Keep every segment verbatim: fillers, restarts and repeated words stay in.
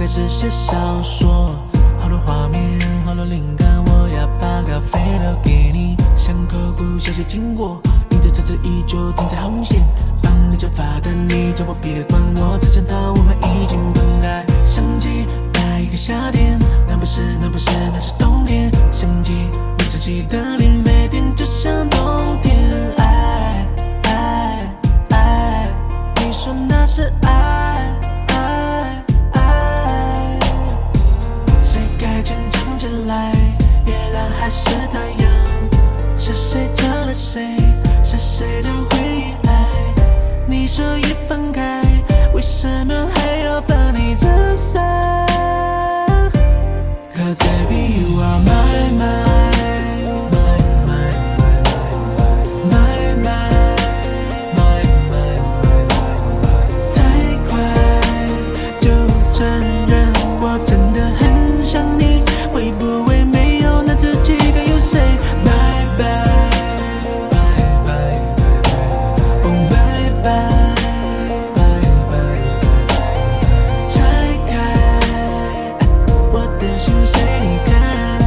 始写小说，好多画面，好多灵感，我要把咖啡留给你。巷口不小心经过，你的车子依旧停在红线，帮你叫罚单，你叫我别管，我才想到我们已经分开。相机拍一个夏天，那不是那不是那是冬天，相机你自己的脸，每天就像冬天。爱爱爱，你说那是爱爱爱，谁该坚强起来？月亮还是太阳？是谁救了谁？是谁的回忆爱？你说已分开，为什么还要把你拆散 ？Cause baby you are my my my my my my my my my， 太快就承认我真的很想你，会不会没有那自己跟 you say bye bye bye bye bye oh bye bye bye bye， 拆开我的心随你看，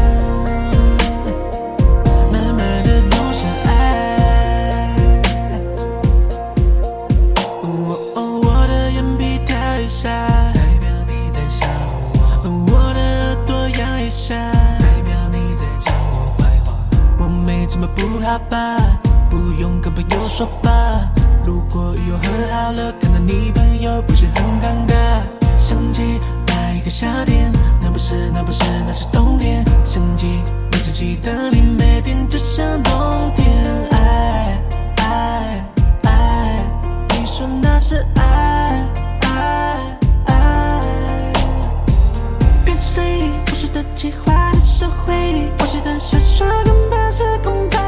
慢慢的都是爱。哦哦，我的眼皮跳一下，代表你在想我；我的耳朵痒一下，代表你在讲我坏话。我没这么不好吧？不用跟朋友说吧。如果雨又和好了，看到你朋友不是很尴尬。相机拍一个夏天，那不是那不是那是冬天。相机你自己的脸，每天就像冬天。爱爱爱，你说那是爱爱爱，变谁不是的计划的社会，我写的小说根本是空白。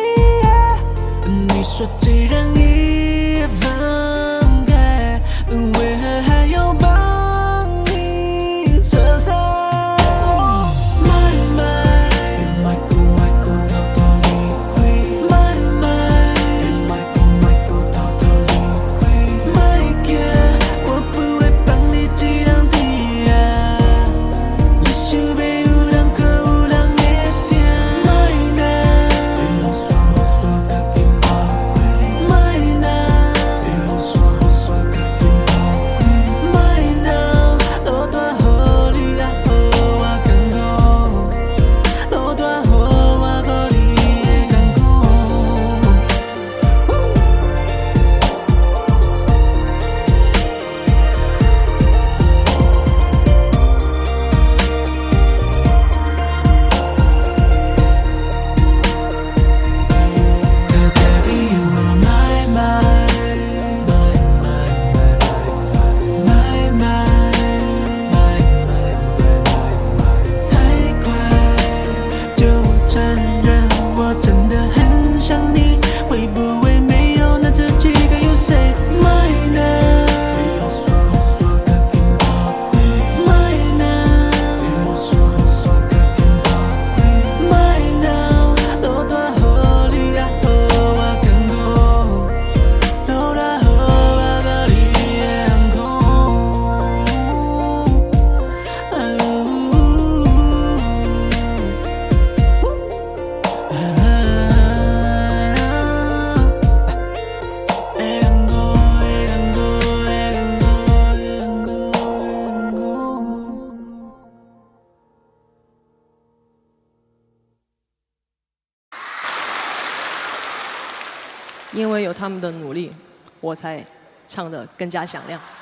你说既然已分开，为何还要帮你撑伞 ？My my， 别买够买够偷偷离开 ，My my， 别买够买够偷偷离开 ，My girl， 我不会帮你记两天啊，你想要有人可有人会听 ，My now， 别用刷刷甲紧跑开 ，My now， 别用刷刷甲紧跑开 ，My now， 落大雨你也好我艰苦，落大雨我搁你会艰苦。Cause baby you are my my my my my my my my my， 太快就承认我真的很想你，会不会没有那自己跟 you say my now？ 别用刷刷甲紧跑开 ，my now， 别用刷刷甲紧跑开 ，my now， 落大雨你也好我艰苦，落大雨我搁你会艰苦。 因为有他们的努力，我才唱得更加响亮。